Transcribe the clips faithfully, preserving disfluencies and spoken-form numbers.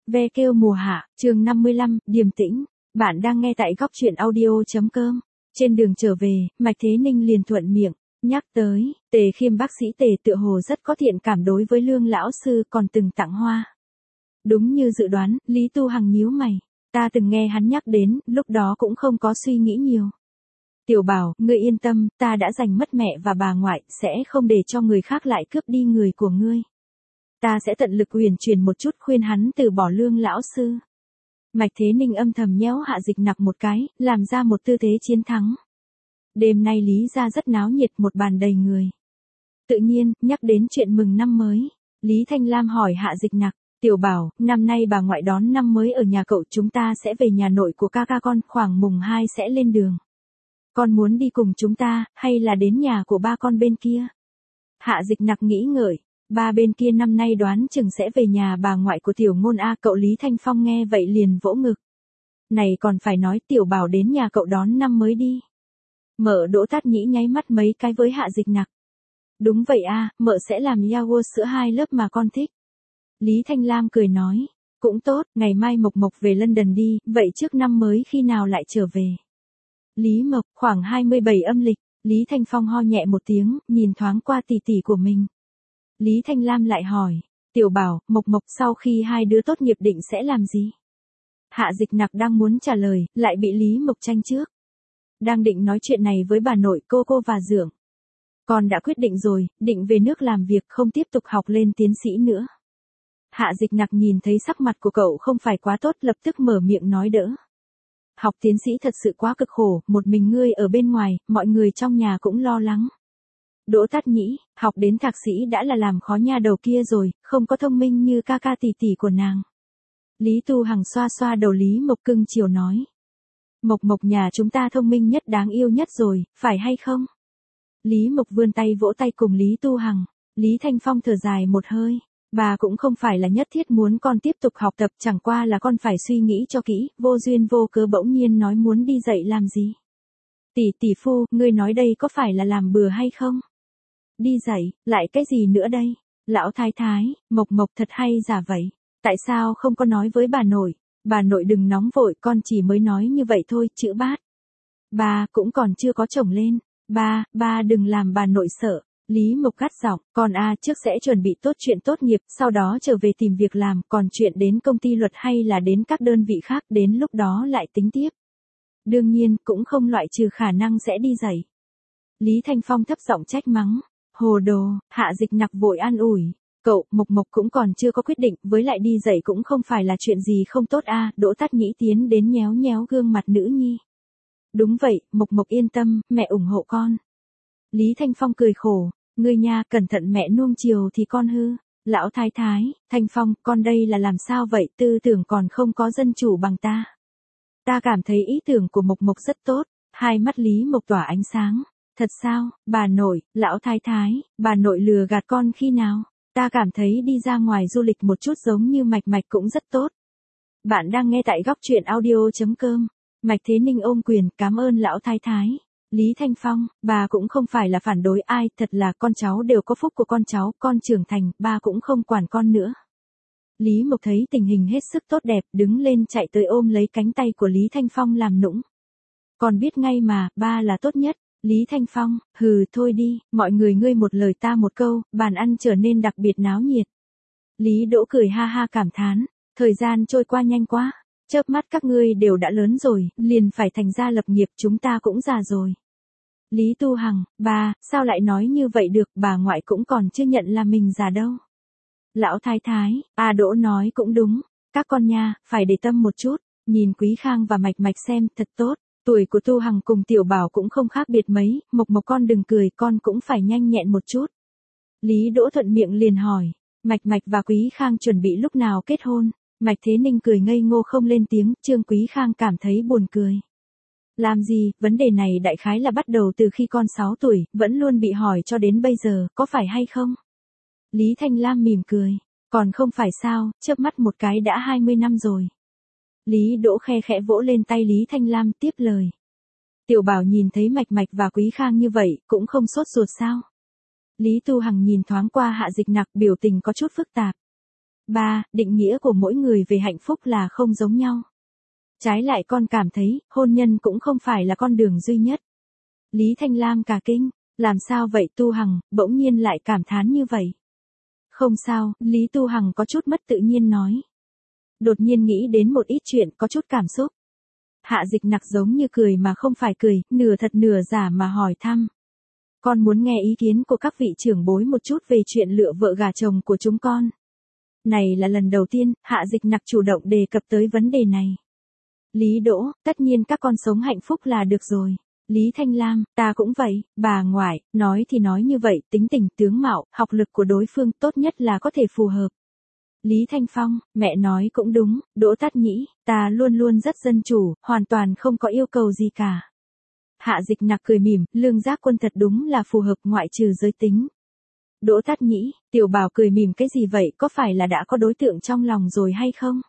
Ve kêu mùa hạ, chương năm mươi lăm, điềm tĩnh. Bạn đang nghe tại góc truyện audio.com. Trên đường trở về, Mạch Thế Ninh liền thuận miệng, nhắc tới, Tề Khiêm bác sĩ Tề tựa hồ rất có thiện cảm đối với Lương lão sư còn từng tặng hoa. Đúng như dự đoán, Lý Tu Hằng nhíu mày. Ta từng nghe hắn nhắc đến, lúc đó cũng không có suy nghĩ nhiều. Tiểu Bảo, ngươi yên tâm, ta đã giành mất mẹ và bà ngoại, sẽ không để cho người khác lại cướp đi người của ngươi. Ta sẽ tận lực huyền truyền một chút khuyên hắn từ bỏ Lương lão sư. Mạch Thế Ninh âm thầm nhéo Hạ Dịch Nặc một cái, làm ra một tư thế chiến thắng. Đêm nay Lý gia rất náo nhiệt, một bàn đầy người. Tự nhiên, nhắc đến chuyện mừng năm mới, Lý Thanh Lam hỏi Hạ Dịch Nặc, Tiểu Bảo, năm nay bà ngoại đón năm mới ở nhà cậu, chúng ta sẽ về nhà nội của ca ca con, khoảng mùng hai sẽ lên đường. Con muốn đi cùng chúng ta, hay là đến nhà của ba con bên kia? Hạ Dịch Nặc nghĩ ngợi. Ba bên kia năm nay đoán chừng sẽ về nhà bà ngoại của Tiểu Ngôn A. Cậu Lý Thanh Phong nghe vậy liền vỗ ngực. Này còn phải nói Tiểu Bảo đến nhà cậu đón năm mới đi. Mợ Đỗ Tát Nhĩ nháy mắt mấy cái với Hạ Dịch Nặc. Đúng vậy a, mợ sẽ làm yogurt sữa hai lớp mà con thích. Lý Thanh Lam cười nói. Cũng tốt, ngày mai Mộc Mộc về London đi, vậy trước năm mới khi nào lại trở về? Lý Mộc, khoảng hai mươi bảy âm lịch. Lý Thanh Phong ho nhẹ một tiếng, nhìn thoáng qua tỷ tỷ của mình. Lý Thanh Lam lại hỏi, Tiểu Bảo, Mộc Mộc sau khi hai đứa tốt nghiệp định sẽ làm gì? Hạ Dịch Nặc đang muốn trả lời, lại bị Lý Mộc tranh trước. Đang định nói chuyện này với bà nội, cô cô và Dượng. Con đã quyết định rồi, định về nước làm việc, không tiếp tục học lên tiến sĩ nữa. Hạ Dịch Nặc nhìn thấy sắc mặt của cậu không phải quá tốt, lập tức mở miệng nói đỡ. Học tiến sĩ thật sự quá cực khổ, một mình ngươi ở bên ngoài, mọi người trong nhà cũng lo lắng. Đỗ Tát Nhĩ, học đến thạc sĩ đã là làm khó nha đầu kia rồi, không có thông minh như ca ca tỷ tỷ của nàng. Lý Tu Hằng xoa xoa đầu Lý Mộc cưng chiều nói. Mộc Mộc nhà chúng ta thông minh nhất, đáng yêu nhất rồi, phải hay không? Lý Mộc vươn tay vỗ tay cùng Lý Tu Hằng. Lý Thanh Phong thở dài một hơi. Bà cũng không phải là nhất thiết muốn con tiếp tục học tập, chẳng qua là con phải suy nghĩ cho kỹ, vô duyên vô cớ bỗng nhiên nói muốn đi dạy làm gì. Tỷ tỷ phu, ngươi nói đây có phải là làm bừa hay không? Đi dạy, lại cái gì nữa đây? Lão thái thái, Mộc Mộc thật hay giả vậy. Tại sao không có nói với bà nội? Bà nội đừng nóng vội, con chỉ mới nói như vậy thôi, chữ bát. Ba cũng còn chưa có chồng lên. Ba, ba đừng làm bà nội sợ. Lý Mộc gắt giọng, con a trước sẽ chuẩn bị tốt chuyện tốt nghiệp, sau đó trở về tìm việc làm, còn chuyện đến công ty luật hay là đến các đơn vị khác, đến lúc đó lại tính tiếp. Đương nhiên, cũng không loại trừ khả năng sẽ đi dạy. Lý Thanh Phong thấp giọng trách mắng. Hồ đồ, Hạ Dịch Nặc vội an ủi. Cậu, Mộc Mộc cũng còn chưa có quyết định, với lại đi dạy cũng không phải là chuyện gì không tốt a. À, Đỗ Tát Nhĩ tiến đến nhéo nhéo gương mặt nữ nhi. Đúng vậy, Mộc Mộc yên tâm, mẹ ủng hộ con. Lý Thanh Phong cười khổ. Ngươi nha, cẩn thận mẹ nuông chiều thì con hư. Lão thái thái, Thanh Phong, con đây là làm sao vậy, tư tưởng còn không có dân chủ bằng ta. Ta cảm thấy ý tưởng của Mộc Mộc rất tốt. Hai mắt Lý Mộc tỏa ánh sáng. Thật sao, bà nội, lão thái thái, bà nội lừa gạt con khi nào? Ta cảm thấy đi ra ngoài du lịch một chút giống như Mạch Mạch cũng rất tốt. Bạn đang nghe tại góc truyện audio.com. Mạch Thế Ninh ôm quyền, cảm ơn lão thái thái. Lý Thanh Phong, bà cũng không phải là phản đối ai, thật là con cháu đều có phúc của con cháu, con trưởng thành, ba cũng không quản con nữa. Lý Mộc thấy tình hình hết sức tốt đẹp, đứng lên chạy tới ôm lấy cánh tay của Lý Thanh Phong làm nũng. Còn biết ngay mà, ba là tốt nhất. Lý Thanh Phong, hừ thôi đi, mọi người ngươi một lời ta một câu, bàn ăn trở nên đặc biệt náo nhiệt. Lý Đỗ cười ha ha cảm thán, thời gian trôi qua nhanh quá, chớp mắt các ngươi đều đã lớn rồi, liền phải thành gia lập nghiệp, chúng ta cũng già rồi. Lý Tu Hằng, bà, sao lại nói như vậy được, bà ngoại cũng còn chưa nhận là mình già đâu. Lão thái thái, A Đỗ nói cũng đúng, các con nha, phải để tâm một chút, nhìn Quý Khang và Mạch Mạch xem, thật tốt. Tuổi của Tu Hằng cùng Tiểu Bảo cũng không khác biệt mấy, Mộc Mộc con đừng cười, con cũng phải nhanh nhẹn một chút. Lý Đỗ thuận miệng liền hỏi, Mạch Mạch và Quý Khang chuẩn bị lúc nào kết hôn? Mạch Thế Ninh cười ngây ngô không lên tiếng, Trương Quý Khang cảm thấy buồn cười. Làm gì, vấn đề này đại khái là bắt đầu từ khi con sáu tuổi, vẫn luôn bị hỏi cho đến bây giờ, có phải hay không? Lý Thanh Lam mỉm cười, còn không phải sao, chớp mắt một cái đã hai mươi năm rồi. Lý Đỗ khe khẽ vỗ lên tay Lý Thanh Lam tiếp lời. Tiểu Bảo nhìn thấy Mạch Mạch và Quý Khang như vậy, cũng không sốt ruột sao. Lý Tu Hằng nhìn thoáng qua Hạ Dịch Nặc, biểu tình có chút phức tạp. Ba, định nghĩa của mỗi người về hạnh phúc là không giống nhau. Trái lại con cảm thấy, hôn nhân cũng không phải là con đường duy nhất. Lý Thanh Lam cả kinh, làm sao vậy Tu Hằng, bỗng nhiên lại cảm thán như vậy. Không sao, Lý Tu Hằng có chút mất tự nhiên nói. Đột nhiên nghĩ đến một ít chuyện có chút cảm xúc. Hạ Dịch Nặc giống như cười mà không phải cười, nửa thật nửa giả mà hỏi thăm. Con muốn nghe ý kiến của các vị trưởng bối một chút về chuyện lựa vợ gả chồng của chúng con. Này là lần đầu tiên, Hạ Dịch Nặc chủ động đề cập tới vấn đề này. Lý Đỗ, tất nhiên các con sống hạnh phúc là được rồi. Lý Thanh Lam, ta cũng vậy, bà ngoại, nói thì nói như vậy, tính tình tướng mạo, học lực của đối phương tốt nhất là có thể phù hợp. Lý Thanh Phong, mẹ nói cũng đúng, Đỗ Tát Nhĩ, ta luôn luôn rất dân chủ, hoàn toàn không có yêu cầu gì cả. Hạ Dịch Nặc cười mỉm, Lương Giác Quân thật đúng là phù hợp ngoại trừ giới tính. Đỗ Tát Nhĩ, Tiểu Bảo cười mỉm cái gì vậy, có phải là đã có đối tượng trong lòng rồi hay không?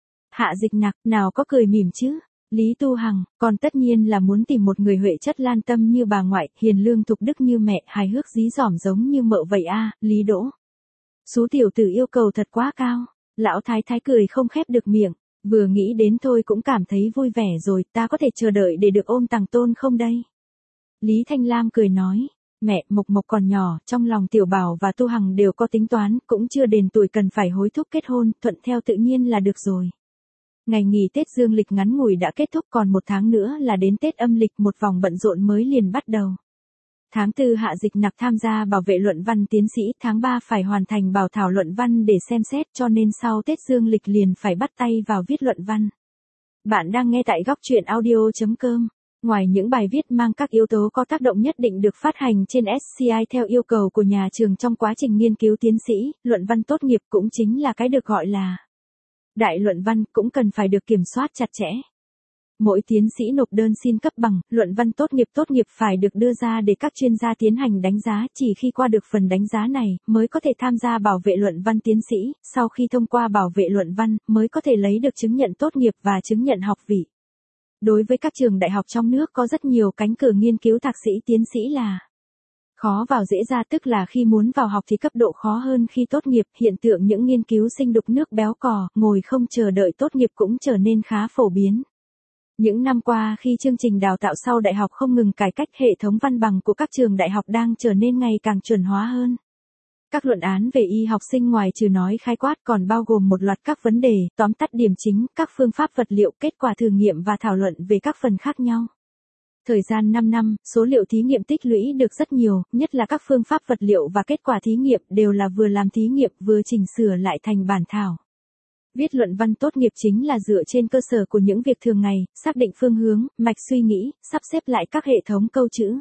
Hạ Dịch Nặc, nào có cười mỉm chứ? Lý Tu Hằng, còn tất nhiên là muốn tìm một người huệ chất lan tâm như bà ngoại, hiền lương thục đức như mẹ, hài hước dí dỏm giống như mợ vậy a. À, Lý Đỗ. Số tiểu tử yêu cầu thật quá cao. Lão Thái Thái cười không khép được miệng, vừa nghĩ đến thôi cũng cảm thấy vui vẻ rồi, ta có thể chờ đợi để được ôm tàng tôn không đây? Lý Thanh Lam cười nói, mẹ, Mộc Mộc còn nhỏ, trong lòng Tiểu Bảo và Tu Hằng đều có tính toán, cũng chưa đến tuổi cần phải hối thúc kết hôn, thuận theo tự nhiên là được rồi. Ngày nghỉ Tết dương lịch ngắn ngủi đã kết thúc, còn một tháng nữa là đến Tết âm lịch, một vòng bận rộn mới liền bắt đầu. Tháng tư Hạ Dịch Nặc tham gia bảo vệ luận văn tiến sĩ, tháng ba phải hoàn thành bảo thảo luận văn để xem xét, cho nên sau Tết dương lịch liền phải bắt tay vào viết luận văn. Bạn đang nghe tại góc truyện audio chấm com. Ngoài những bài viết mang các yếu tố có tác động nhất định được phát hành trên ét xê i theo yêu cầu của nhà trường trong quá trình nghiên cứu tiến sĩ, luận văn tốt nghiệp cũng chính là cái được gọi là đại luận văn, cũng cần phải được kiểm soát chặt chẽ. Mỗi tiến sĩ nộp đơn xin cấp bằng, luận văn tốt nghiệp tốt nghiệp phải được đưa ra để các chuyên gia tiến hành đánh giá, chỉ khi qua được phần đánh giá này, mới có thể tham gia bảo vệ luận văn tiến sĩ, sau khi thông qua bảo vệ luận văn, mới có thể lấy được chứng nhận tốt nghiệp và chứng nhận học vị. Đối với các trường đại học trong nước có rất nhiều cánh cửa nghiên cứu thạc sĩ tiến sĩ là khó vào dễ ra, tức là khi muốn vào học thì cấp độ khó hơn khi tốt nghiệp, hiện tượng những nghiên cứu sinh đục nước béo cò, ngồi không chờ đợi tốt nghiệp cũng trở nên khá phổ biến. Những năm qua khi chương trình đào tạo sau đại học không ngừng cải cách, hệ thống văn bằng của các trường đại học đang trở nên ngày càng chuẩn hóa hơn. Các luận án về y học sinh ngoài trừ nói khái quát còn bao gồm một loạt các vấn đề, tóm tắt điểm chính, các phương pháp vật liệu, kết quả thử nghiệm và thảo luận về các phần khác nhau. Thời gian năm năm, số liệu thí nghiệm tích lũy được rất nhiều, nhất là các phương pháp vật liệu và kết quả thí nghiệm đều là vừa làm thí nghiệm vừa chỉnh sửa lại thành bản thảo. Viết luận văn tốt nghiệp chính là dựa trên cơ sở của những việc thường ngày, xác định phương hướng, mạch suy nghĩ, sắp xếp lại các hệ thống câu chữ.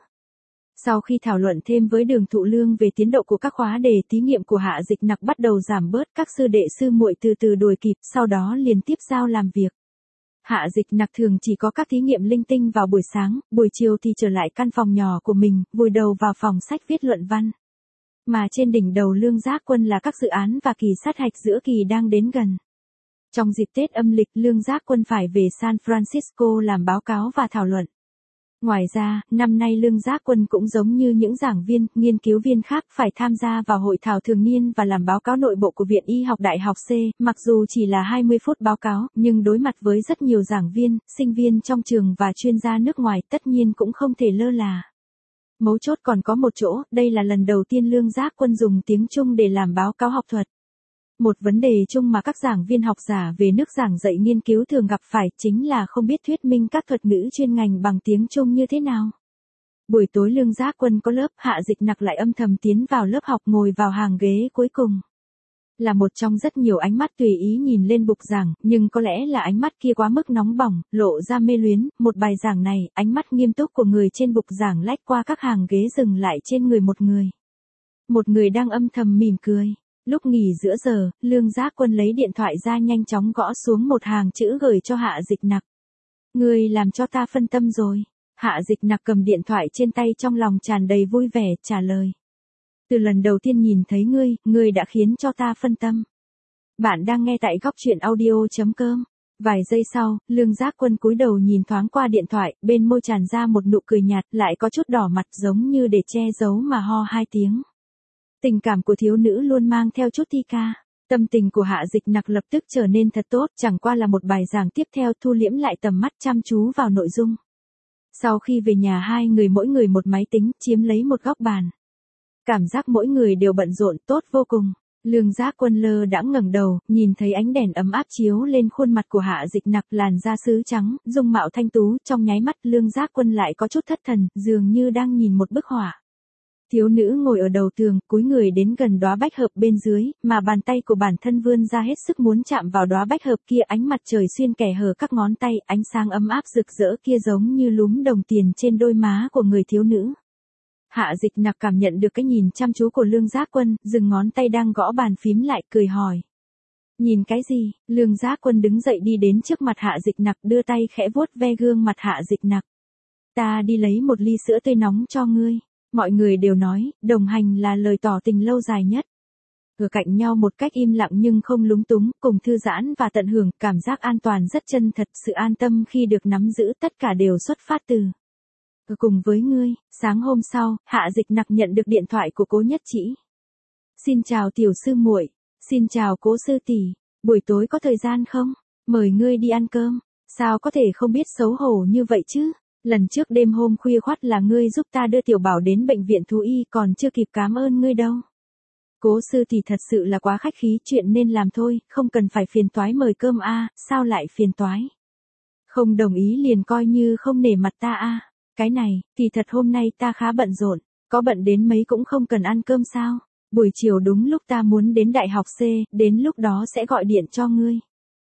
Sau khi thảo luận thêm với Đường Thụ Lương về tiến độ của các khóa đề thí nghiệm của Hạ Dịch Nặc bắt đầu giảm bớt, các sư đệ sư muội từ từ đuổi kịp, sau đó liền tiếp giao làm việc. Hạ Dịch Nặc thường chỉ có các thí nghiệm linh tinh vào buổi sáng, buổi chiều thì trở lại căn phòng nhỏ của mình, vùi đầu vào phòng sách viết luận văn. Mà trên đỉnh đầu Lương Giác Quân là các dự án và kỳ sát hạch giữa kỳ đang đến gần. Trong dịp Tết âm lịch, Lương Giác Quân phải về San Francisco làm báo cáo và thảo luận. Ngoài ra, năm nay Lương Giác Quân cũng giống như những giảng viên, nghiên cứu viên khác phải tham gia vào hội thảo thường niên và làm báo cáo nội bộ của Viện Y học Đại học C, mặc dù chỉ là hai mươi phút báo cáo, nhưng đối mặt với rất nhiều giảng viên, sinh viên trong trường và chuyên gia nước ngoài tất nhiên cũng không thể lơ là. Mấu chốt còn có một chỗ, đây là lần đầu tiên Lương Giác Quân dùng tiếng Trung để làm báo cáo học thuật. Một vấn đề chung mà các giảng viên học giả về nước giảng dạy nghiên cứu thường gặp phải chính là không biết thuyết minh các thuật ngữ chuyên ngành bằng tiếng Trung như thế nào. Buổi tối Lương Giác Quân có lớp, Hạ Dịch Nặc lại âm thầm tiến vào lớp học, ngồi vào hàng ghế cuối cùng. Là một trong rất nhiều ánh mắt tùy ý nhìn lên bục giảng, nhưng có lẽ là ánh mắt kia quá mức nóng bỏng, lộ ra mê luyến. Một bài giảng này, ánh mắt nghiêm túc của người trên bục giảng lách qua các hàng ghế dừng lại trên người một người. Một người đang âm thầm mỉm cười. Lúc nghỉ giữa giờ, Lương Giác Quân lấy điện thoại ra nhanh chóng gõ xuống một hàng chữ gửi cho Hạ Dịch Nặc. Người làm cho ta phân tâm rồi. Hạ Dịch Nặc cầm điện thoại trên tay trong lòng tràn đầy vui vẻ, trả lời. Từ lần đầu tiên nhìn thấy ngươi, ngươi đã khiến cho ta phân tâm. Bạn đang nghe tại góc truyện audio chấm com. Vài giây sau, Lương Giác Quân cúi đầu nhìn thoáng qua điện thoại, bên môi tràn ra một nụ cười nhạt, lại có chút đỏ mặt giống như để che giấu mà ho hai tiếng. Tình cảm của thiếu nữ luôn mang theo chút thi ca. Tâm tình của Hạ Dịch Nặc lập tức trở nên thật tốt, chẳng qua là một bài giảng tiếp theo thu liễm lại tầm mắt chăm chú vào nội dung. Sau khi về nhà hai người mỗi người một máy tính, chiếm lấy một góc bàn. Cảm giác mỗi người đều bận rộn tốt vô cùng. Lương Giác Quân lơ đãng ngẩng đầu, nhìn thấy ánh đèn ấm áp chiếu lên khuôn mặt của Hạ Dịch Nặc, làn da sứ trắng, dung mạo thanh tú, trong nháy mắt Lương Giác Quân lại có chút thất thần, dường như đang nhìn một bức họa. Thiếu nữ ngồi ở đầu tường, cúi người đến gần đóa bách hợp bên dưới, mà bàn tay của bản thân vươn ra hết sức muốn chạm vào đóa bách hợp kia, ánh mặt trời xuyên kẽ hở các ngón tay, ánh sáng ấm áp rực rỡ kia giống như lúm đồng tiền trên đôi má của người thiếu nữ. Hạ Dịch Nặc cảm nhận được cái nhìn chăm chú của Lương Giác Quân, dừng ngón tay đang gõ bàn phím lại, cười hỏi. Nhìn cái gì? Lương Giác Quân đứng dậy đi đến trước mặt Hạ Dịch Nặc, đưa tay khẽ vuốt ve gương mặt Hạ Dịch Nặc. Ta đi lấy một ly sữa tươi nóng cho ngươi. Mọi người đều nói, đồng hành là lời tỏ tình lâu dài nhất. Ở cạnh nhau một cách im lặng nhưng không lúng túng, cùng thư giãn và tận hưởng, cảm giác an toàn rất chân thật, sự an tâm khi được nắm giữ tất cả đều xuất phát từ. Ở cùng với ngươi, sáng hôm sau, Hạ Dịch Nặc nhận được điện thoại của Cố Nhất Trĩ. Xin chào tiểu sư muội, xin chào Cố sư tỷ, buổi tối có thời gian không? Mời ngươi đi ăn cơm, sao có thể không biết xấu hổ như vậy chứ? Lần trước đêm hôm khuya khoắt là ngươi giúp ta đưa tiểu bảo đến bệnh viện thú y, còn chưa kịp cảm ơn ngươi đâu. Cố sư thì thật sự là quá khách khí, chuyện nên làm thôi, không cần phải phiền toái mời cơm a. À, sao lại phiền toái? Không đồng ý liền coi như không nể mặt ta a. À. Cái này, thì thật hôm nay ta khá bận rộn, có bận đến mấy cũng không cần ăn cơm sao? Buổi chiều đúng lúc ta muốn đến đại học C, đến lúc đó sẽ gọi điện cho ngươi.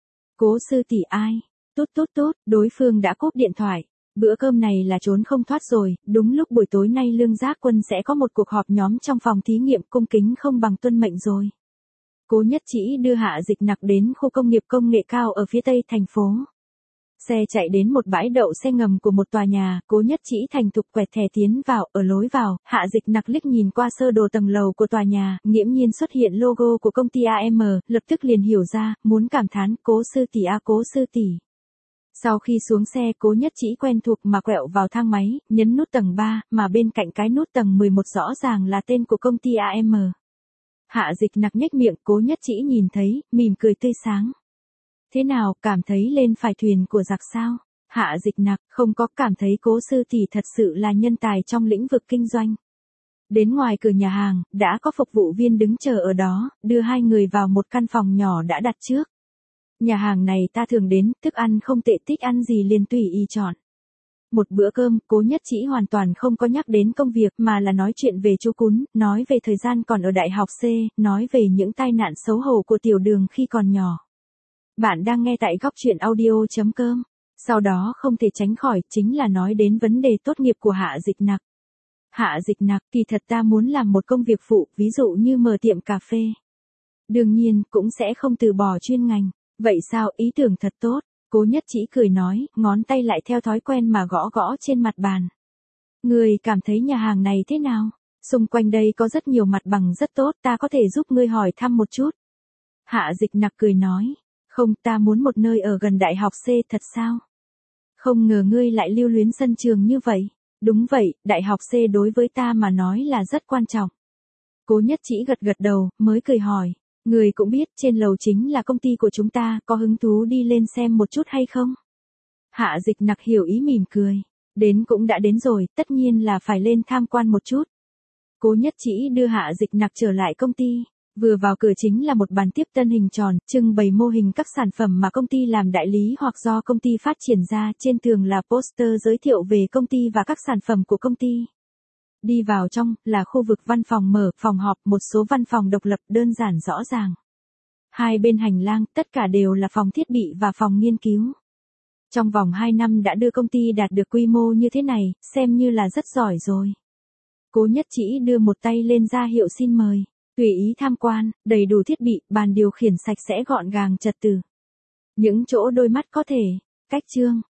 Cố sư tỷ ai? Tốt tốt tốt, đối phương đã cúp điện thoại. Bữa cơm này là trốn không thoát rồi, đúng lúc buổi tối nay Lương Giác Quân sẽ có một cuộc họp nhóm trong phòng thí nghiệm, cung kính không bằng tuân mệnh rồi. Cố Nhất Trĩ đưa Hạ Dịch Nặc đến khu công nghiệp công nghệ cao ở phía tây thành phố. Xe chạy đến một bãi đậu xe ngầm của một tòa nhà, Cố Nhất Trĩ thành thục quẹt thẻ tiến vào, ở lối vào, Hạ Dịch Nặc liếc nhìn qua sơ đồ tầng lầu của tòa nhà, nghiễm nhiên xuất hiện logo của công ty a em, lập tức liền hiểu ra, muốn cảm thán, Cố sư tỷ a Cố sư tỷ. Sau khi xuống xe, Cố Nhất Trĩ quen thuộc mà quẹo vào thang máy, nhấn nút tầng ba, mà bên cạnh cái nút tầng mười một rõ ràng là tên của công ty a em. Hạ Dịch Nặc nhếch miệng, Cố Nhất Trĩ nhìn thấy, mỉm cười tươi sáng. Thế nào, cảm thấy lên phải thuyền của giặc sao? Hạ Dịch Nặc, không có, cảm thấy Cố sư tỷ thật sự là nhân tài trong lĩnh vực kinh doanh. Đến ngoài cửa nhà hàng, đã có phục vụ viên đứng chờ ở đó, đưa hai người vào một căn phòng nhỏ đã đặt trước. Nhà hàng này ta thường đến, thức ăn không tệ, thích ăn gì liền tùy ý chọn. Một bữa cơm, Cố Nhất Trĩ hoàn toàn không có nhắc đến công việc mà là nói chuyện về chú Cún, nói về thời gian còn ở đại học C, nói về những tai nạn xấu hổ của tiểu đường khi còn nhỏ. Bạn đang nghe tại góc truyện audio chấm com. Sau đó không thể tránh khỏi, chính là nói đến vấn đề tốt nghiệp của Hạ Dịch Nặc. Hạ Dịch Nặc, kỳ thật ta muốn làm một công việc phụ, ví dụ như mở tiệm cà phê. Đương nhiên, cũng sẽ không từ bỏ chuyên ngành. Vậy sao, ý tưởng thật tốt. Cố Nhất Trĩ cười nói, ngón tay lại theo thói quen mà gõ gõ trên mặt bàn. Ngươi cảm thấy nhà hàng này thế nào? Xung quanh đây có rất nhiều mặt bằng rất tốt, ta có thể giúp ngươi hỏi thăm một chút. Hạ Dịch Nặc cười nói, không, ta muốn một nơi ở gần đại học C, thật sao? Không ngờ ngươi lại lưu luyến sân trường như vậy. Đúng vậy, đại học C đối với ta mà nói là rất quan trọng. Cố Nhất Trĩ gật gật đầu, mới cười hỏi. Người cũng biết trên lầu chính là công ty của chúng ta, có hứng thú đi lên xem một chút hay không? Hạ Dịch Nặc hiểu ý mỉm cười. Đến cũng đã đến rồi, tất nhiên là phải lên tham quan một chút. Cố Nhất Trĩ đưa Hạ Dịch Nặc trở lại công ty. Vừa vào cửa chính là một bàn tiếp tân hình tròn, trưng bày mô hình các sản phẩm mà công ty làm đại lý hoặc do công ty phát triển ra, trên tường là poster giới thiệu về công ty và các sản phẩm của công ty. Đi vào trong, là khu vực văn phòng mở, phòng họp, một số văn phòng độc lập đơn giản rõ ràng. Hai bên hành lang, tất cả đều là phòng thiết bị và phòng nghiên cứu. Trong vòng hai năm đã đưa công ty đạt được quy mô như thế này, xem như là rất giỏi rồi. Cố Nhất Trĩ đưa một tay lên ra hiệu xin mời. Tùy ý tham quan, đầy đủ thiết bị, bàn điều khiển sạch sẽ gọn gàng trật tự. Những chỗ đôi mắt có thể. Cách chương.